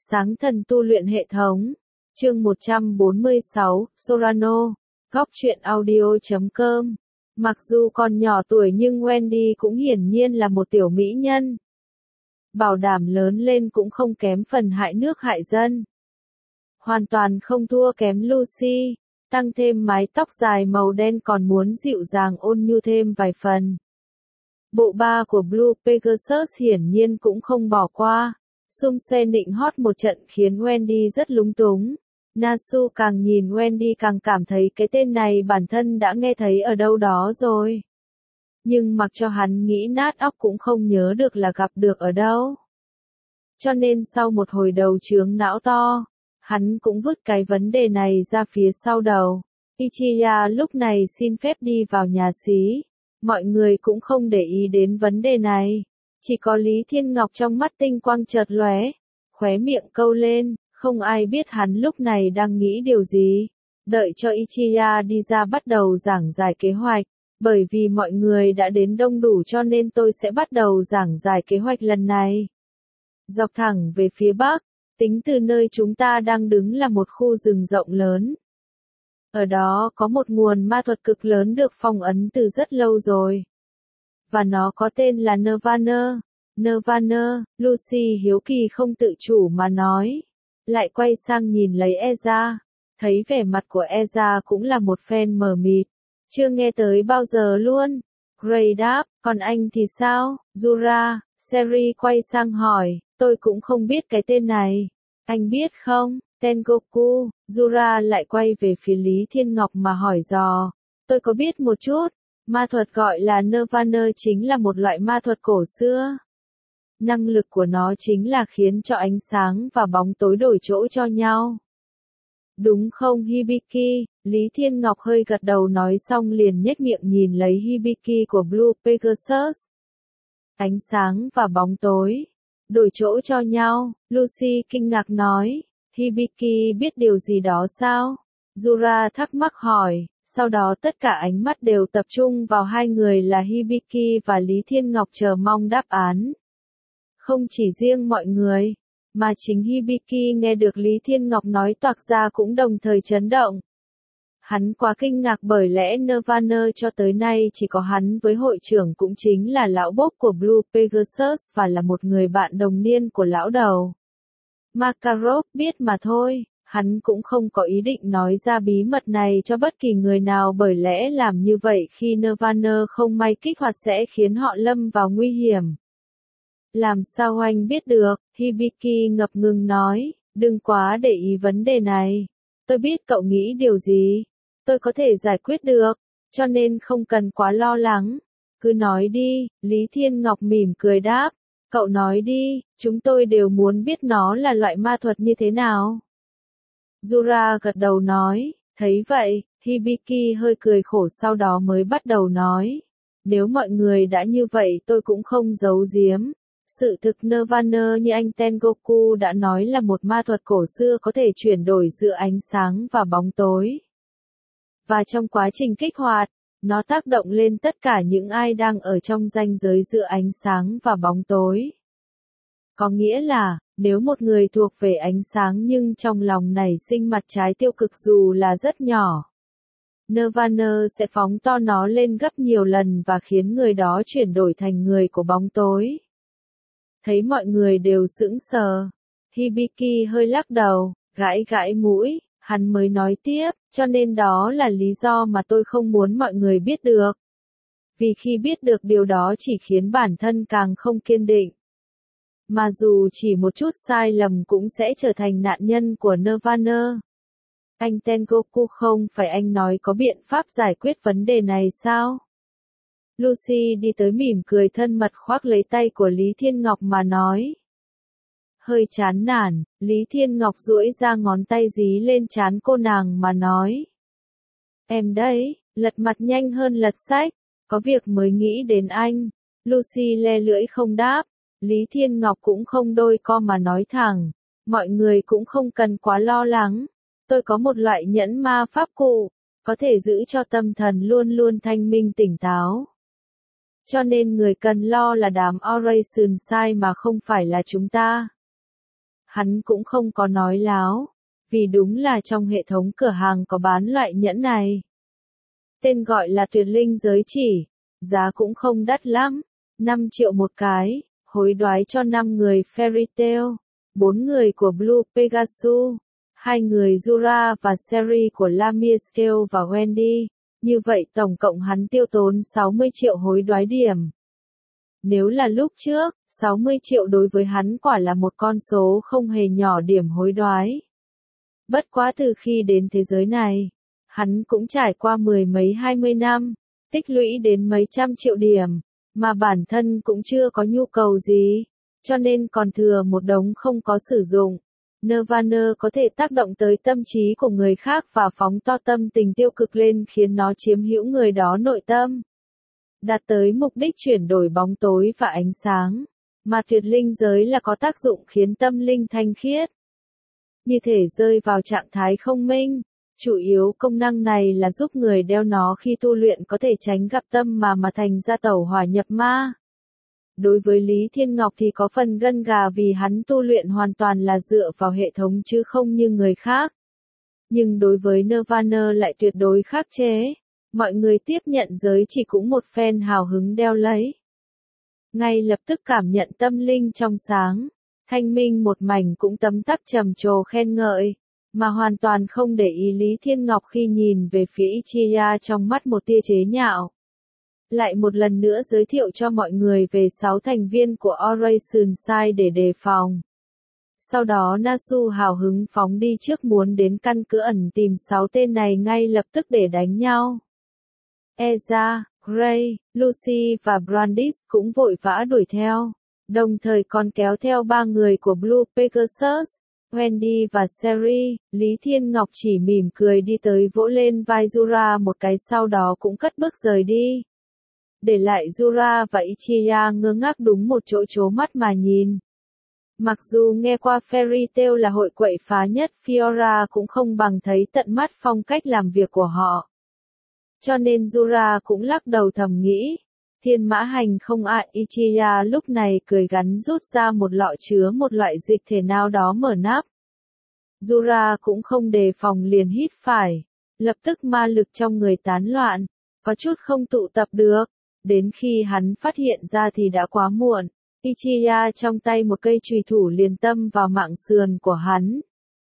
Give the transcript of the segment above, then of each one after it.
Sáng thần tu luyện hệ thống. Chương 146, Sorano. Góc truyện audio.com. Mặc dù còn nhỏ tuổi nhưng Wendy cũng hiển nhiên là một tiểu mỹ nhân. Bảo đảm lớn lên cũng không kém phần hại nước hại dân. Hoàn toàn không thua kém Lucy, tăng thêm mái tóc dài màu đen còn muốn dịu dàng ôn nhu thêm vài phần. Bộ ba của Blue Pegasus hiển nhiên cũng không bỏ qua. Xung xoe nịnh hót một trận khiến Wendy rất lúng túng. Nasu càng nhìn Wendy càng cảm thấy cái tên này bản thân đã nghe thấy ở đâu đó rồi. Nhưng mặc cho hắn nghĩ nát óc cũng không nhớ được là gặp được ở đâu. Cho nên sau một hồi đầu chướng não to, hắn cũng vứt cái vấn đề này ra phía sau đầu. Ichiya lúc này xin phép đi vào nhà xí. Mọi người cũng không để ý đến vấn đề này. Chỉ có Lý Thiên Ngọc trong mắt tinh quang chợt lóe, khóe miệng câu lên, không ai biết hắn lúc này đang nghĩ điều gì. Đợi cho Ichiya đi ra bắt đầu giảng giải kế hoạch, bởi vì mọi người đã đến đông đủ cho nên tôi sẽ bắt đầu giảng giải kế hoạch lần này. Dọc thẳng về phía bắc, tính từ nơi chúng ta đang đứng là một khu rừng rộng lớn. Ở đó có một nguồn ma thuật cực lớn được phong ấn từ rất lâu rồi. Và nó có tên là Nirvana. Nirvana, Lucy hiếu kỳ không tự chủ mà nói. Lại quay sang nhìn lấy Eza. Thấy vẻ mặt của Eza cũng là một phen mờ mịt. Chưa nghe tới bao giờ luôn. Gray đáp, còn anh thì sao? Zura, Seri quay sang hỏi, tôi cũng không biết cái tên này. Anh biết không? Tengoku, Zura lại quay về phía Lý Thiên Ngọc mà hỏi dò. Tôi có biết một chút. Ma thuật gọi là Nirvana chính là một loại ma thuật cổ xưa. Năng lực của nó chính là khiến cho ánh sáng và bóng tối đổi chỗ cho nhau. Đúng không Hibiki? Lý Thiên Ngọc hơi gật đầu nói xong liền nhếch miệng nhìn lấy Hibiki của Blue Pegasus. Ánh sáng và bóng tối đổi chỗ cho nhau, Lucy kinh ngạc nói. Hibiki biết điều gì đó sao? Zura thắc mắc hỏi. Sau đó tất cả ánh mắt đều tập trung vào hai người là Hibiki và Lý Thiên Ngọc chờ mong đáp án. Không chỉ riêng mọi người, mà chính Hibiki nghe được Lý Thiên Ngọc nói toạc ra cũng đồng thời chấn động. Hắn quá kinh ngạc bởi lẽ Nirvana cho tới nay chỉ có hắn với hội trưởng cũng chính là lão bốc của Blue Pegasus và là một người bạn đồng niên của lão đầu. Makarov biết mà thôi. Hắn cũng không có ý định nói ra bí mật này cho bất kỳ người nào bởi lẽ làm như vậy khi Nirvana không may kích hoạt sẽ khiến họ lâm vào nguy hiểm. Làm sao anh biết được? Hibiki ngập ngừng nói, đừng quá để ý vấn đề này. Tôi biết cậu nghĩ điều gì. Tôi có thể giải quyết được, cho nên không cần quá lo lắng. Cứ nói đi, Lý Thiên Ngọc mỉm cười đáp. Cậu nói đi, chúng tôi đều muốn biết nó là loại ma thuật như thế nào. Zura gật đầu nói, thấy vậy, Hibiki hơi cười khổ sau đó mới bắt đầu nói. Nếu mọi người đã như vậy tôi cũng không giấu giếm. Sự thực Nirvana như anh Tengoku đã nói là một ma thuật cổ xưa có thể chuyển đổi giữa ánh sáng và bóng tối. Và trong quá trình kích hoạt, nó tác động lên tất cả những ai đang ở trong ranh giới giữa ánh sáng và bóng tối. Có nghĩa là, nếu một người thuộc về ánh sáng nhưng trong lòng nảy sinh mặt trái tiêu cực dù là rất nhỏ, Nirvana sẽ phóng to nó lên gấp nhiều lần và khiến người đó chuyển đổi thành người của bóng tối. Thấy mọi người đều sững sờ, Hibiki hơi lắc đầu, gãi gãi mũi, hắn mới nói tiếp, cho nên đó là lý do mà tôi không muốn mọi người biết được. Vì khi biết được điều đó chỉ khiến bản thân càng không kiên định. Mà dù chỉ một chút sai lầm cũng sẽ trở thành nạn nhân của Nirvana. Anh Tengoku không phải anh nói có biện pháp giải quyết vấn đề này sao? Lucy đi tới mỉm cười thân mật khoác lấy tay của Lý Thiên Ngọc mà nói. Hơi chán nản, Lý Thiên Ngọc duỗi ra ngón tay dí lên trán cô nàng mà nói. Em đấy, lật mặt nhanh hơn lật sách, có việc mới nghĩ đến anh. Lucy le lưỡi không đáp. Lý Thiên Ngọc cũng không đôi co mà nói thẳng, mọi người cũng không cần quá lo lắng. Tôi có một loại nhẫn ma pháp cụ, có thể giữ cho tâm thần luôn luôn thanh minh tỉnh táo. Cho nên người cần lo là đám Oration sai mà không phải là chúng ta. Hắn cũng không có nói láo, vì đúng là trong hệ thống cửa hàng có bán loại nhẫn này. Tên gọi là tuyệt linh giới chỉ, giá cũng không đắt lắm, 5 triệu một cái, hối đoái cho 5 người Fairy Tail, 4 người của Blue Pegasus, 2 người Zura và Seri của Lamia Scale và Wendy, như vậy tổng cộng hắn tiêu tốn 60 triệu hối đoái điểm. Nếu là lúc trước, 60 triệu đối với hắn quả là một con số không hề nhỏ điểm hối đoái. Bất quá từ khi đến thế giới này, hắn cũng trải qua 10 mấy 20 năm, tích lũy đến mấy trăm triệu điểm, mà bản thân cũng chưa có nhu cầu gì, cho nên còn thừa một đống không có sử dụng. Nirvana có thể tác động tới tâm trí của người khác và phóng to tâm tình tiêu cực lên khiến nó chiếm hữu người đó nội tâm, đạt tới mục đích chuyển đổi bóng tối và ánh sáng, mà tuyệt linh giới là có tác dụng khiến tâm linh thanh khiết, như thể rơi vào trạng thái không minh. Chủ yếu công năng này là giúp người đeo nó khi tu luyện có thể tránh gặp tâm mà thành ra tẩu hỏa nhập ma. Đối với Lý Thiên Ngọc thì có phần gân gà vì hắn tu luyện hoàn toàn là dựa vào hệ thống chứ không như người khác. Nhưng đối với Nirvana lại tuyệt đối khắc chế. Mọi người tiếp nhận giới chỉ cũng một phen hào hứng đeo lấy. Ngay lập tức cảm nhận tâm linh trong sáng, thanh minh một mảnh cũng tấm tắc trầm trồ khen ngợi, mà hoàn toàn không để ý Lý Thiên Ngọc khi nhìn về phía Ichiya trong mắt một tia chế nhạo. Lại một lần nữa giới thiệu cho mọi người về 6 thành viên của Operation Sai để đề phòng. Sau đó Nasu hào hứng phóng đi trước muốn đến căn cứ ẩn tìm 6 tên này ngay lập tức để đánh nhau. Eza, Gray, Lucy và Brandis cũng vội vã đuổi theo, đồng thời còn kéo theo 3 người của Blue Pegasus, Wendy và Seri. Lý Thiên Ngọc chỉ mỉm cười đi tới vỗ lên vai Zura một cái sau đó cũng cất bước rời đi. Để lại Zura và Ichiya ngơ ngác đúng một chỗ trố mắt mà nhìn. Mặc dù nghe qua Fairy Tail là hội quậy phá nhất, Fiora cũng không bằng thấy tận mắt phong cách làm việc của họ. Cho nên Zura cũng lắc đầu thầm nghĩ, thiên mã hành không ạ. Ichiya lúc này cười gắn rút ra một lọ chứa một loại dịch thể nào đó mở nắp. Zura cũng không đề phòng liền hít phải, lập tức ma lực trong người tán loạn, có chút không tụ tập được, đến khi hắn phát hiện ra thì đã quá muộn. Ichiya trong tay một cây chùy thủ liền tâm vào mạng sườn của hắn.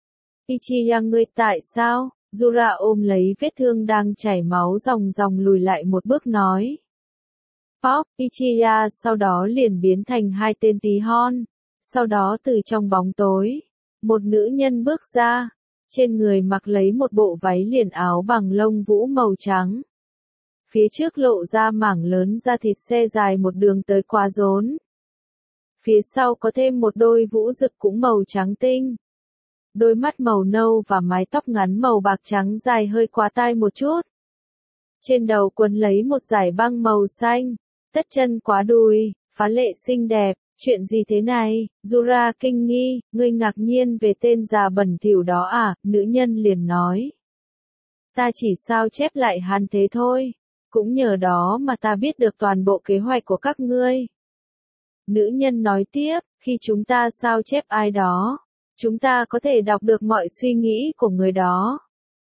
Ichiya ngươi tại sao? Zura ôm lấy vết thương đang chảy máu ròng ròng lùi lại một bước nói. Pop, Ichiya sau đó liền biến thành 2 tên tí hon. Sau đó từ trong bóng tối, một nữ nhân bước ra, trên người mặc lấy một bộ váy liền áo bằng lông vũ màu trắng. Phía trước lộ ra mảng lớn da thịt xe dài một đường tới quá rốn. Phía sau có thêm một đôi vũ rực cũng màu trắng tinh. Đôi mắt màu nâu và mái tóc ngắn màu bạc trắng dài hơi quá tai một chút. Trên đầu quấn lấy một dải băng màu xanh, tất chân quá đùi, phá lệ xinh đẹp. Chuyện gì thế này? Zura kinh nghi, ngươi ngạc nhiên về tên già bẩn thỉu đó à? Nữ nhân liền nói. Ta chỉ sao chép lại hắn thế thôi. Cũng nhờ đó mà ta biết được toàn bộ kế hoạch của các ngươi. Nữ nhân nói tiếp, khi chúng ta sao chép ai đó, chúng ta có thể đọc được mọi suy nghĩ của người đó.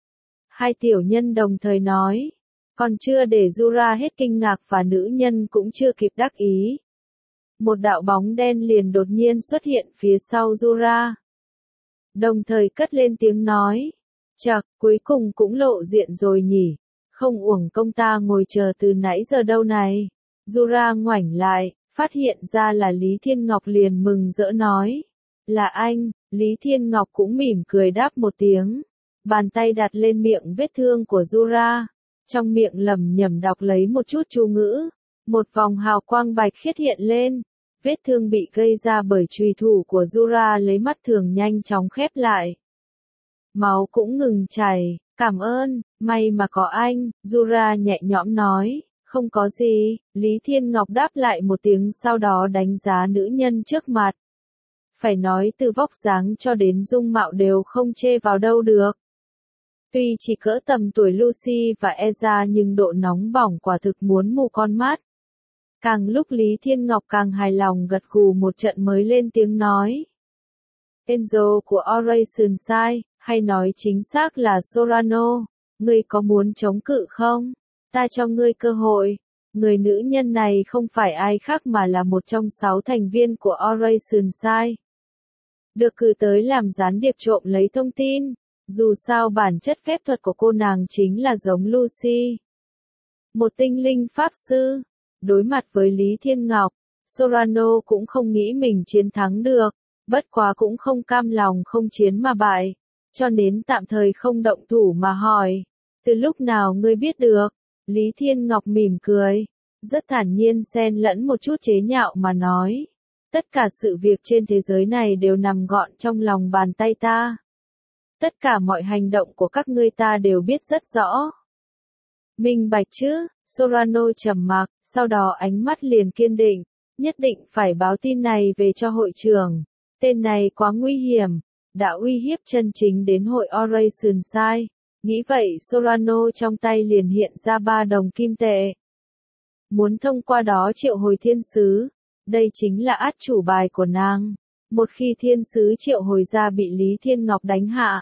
2 tiểu nhân đồng thời nói, còn chưa để Zura hết kinh ngạc và nữ nhân cũng chưa kịp đắc ý. Một đạo bóng đen liền đột nhiên xuất hiện phía sau Zura. Đồng thời cất lên tiếng nói, chậc, cuối cùng cũng lộ diện rồi nhỉ, không uổng công ta ngồi chờ từ nãy giờ đâu này. Zura ngoảnh lại, phát hiện ra là Lý Thiên Ngọc liền mừng rỡ nói, là anh. Lý Thiên Ngọc cũng mỉm cười đáp một tiếng, bàn tay đặt lên miệng vết thương của Zura, trong miệng lẩm nhẩm đọc lấy một chút chú ngữ, một vòng hào quang bạch khiết hiện lên, vết thương bị gây ra bởi chùy thủ của Zura lấy mắt thường nhanh chóng khép lại. Máu cũng ngừng chảy, cảm ơn, may mà có anh, Zura nhẹ nhõm nói, không có gì. Lý Thiên Ngọc đáp lại một tiếng sau đó đánh giá nữ nhân trước mặt. Phải nói từ vóc dáng cho đến dung mạo đều không chê vào đâu được. Tuy chỉ cỡ tầm tuổi Lucy và Eza nhưng độ nóng bỏng quả thực muốn mù con mắt. Càng lúc Lý Thiên Ngọc càng hài lòng gật gù một trận mới lên tiếng nói. Angel của Oceanside, hay nói chính xác là Sorano, ngươi có muốn chống cự không? Ta cho ngươi cơ hội. Người nữ nhân này không phải ai khác mà là một trong 6 thành viên của Oceanside. Được cử tới làm gián điệp trộm lấy thông tin. Dù sao bản chất phép thuật của cô nàng chính là giống Lucy, một tinh linh pháp sư. Đối mặt với Lý Thiên Ngọc, Sorano cũng không nghĩ mình chiến thắng được, bất quá cũng không cam lòng không chiến mà bại, cho nên tạm thời không động thủ mà hỏi, từ lúc nào ngươi biết được? Lý Thiên Ngọc mỉm cười, rất thản nhiên xen lẫn một chút chế nhạo mà nói, tất cả sự việc trên thế giới này đều nằm gọn trong lòng bàn tay ta. Tất cả mọi hành động của các ngươi ta đều biết rất rõ. Minh bạch chứ? Sorano trầm mặc, sau đó ánh mắt liền kiên định, nhất định phải báo tin này về cho hội trưởng. Tên này quá nguy hiểm, đã uy hiếp chân chính đến hội Oceanside. Nghĩ vậy Sorano trong tay liền hiện ra 3 đồng kim tệ. Muốn thông qua đó triệu hồi thiên sứ, đây chính là át chủ bài của nàng. Một khi thiên sứ triệu hồi ra bị Lý Thiên Ngọc đánh hạ,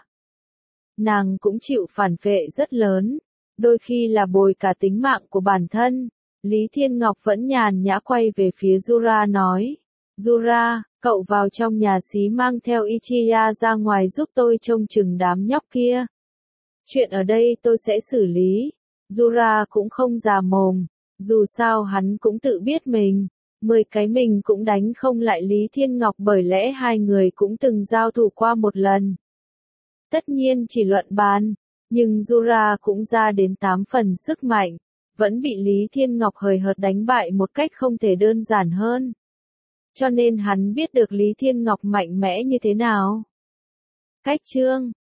nàng cũng chịu phản phệ rất lớn, đôi khi là bồi cả tính mạng của bản thân. Lý Thiên Ngọc vẫn nhàn nhã quay về phía Jura nói, Jura, cậu vào trong nhà xí mang theo Ichiya ra ngoài giúp tôi trông chừng đám nhóc kia. Chuyện ở đây tôi sẽ xử lý. Jura cũng không già mồm, dù sao hắn cũng tự biết mình, 10 cái mình cũng đánh không lại Lý Thiên Ngọc bởi lẽ hai người cũng từng giao thủ qua một lần. Tất nhiên chỉ luận bàn, nhưng Jura cũng ra đến 8 phần sức mạnh, vẫn bị Lý Thiên Ngọc hời hợt đánh bại một cách không thể đơn giản hơn. Cho nên hắn biết được Lý Thiên Ngọc mạnh mẽ như thế nào. Cách chương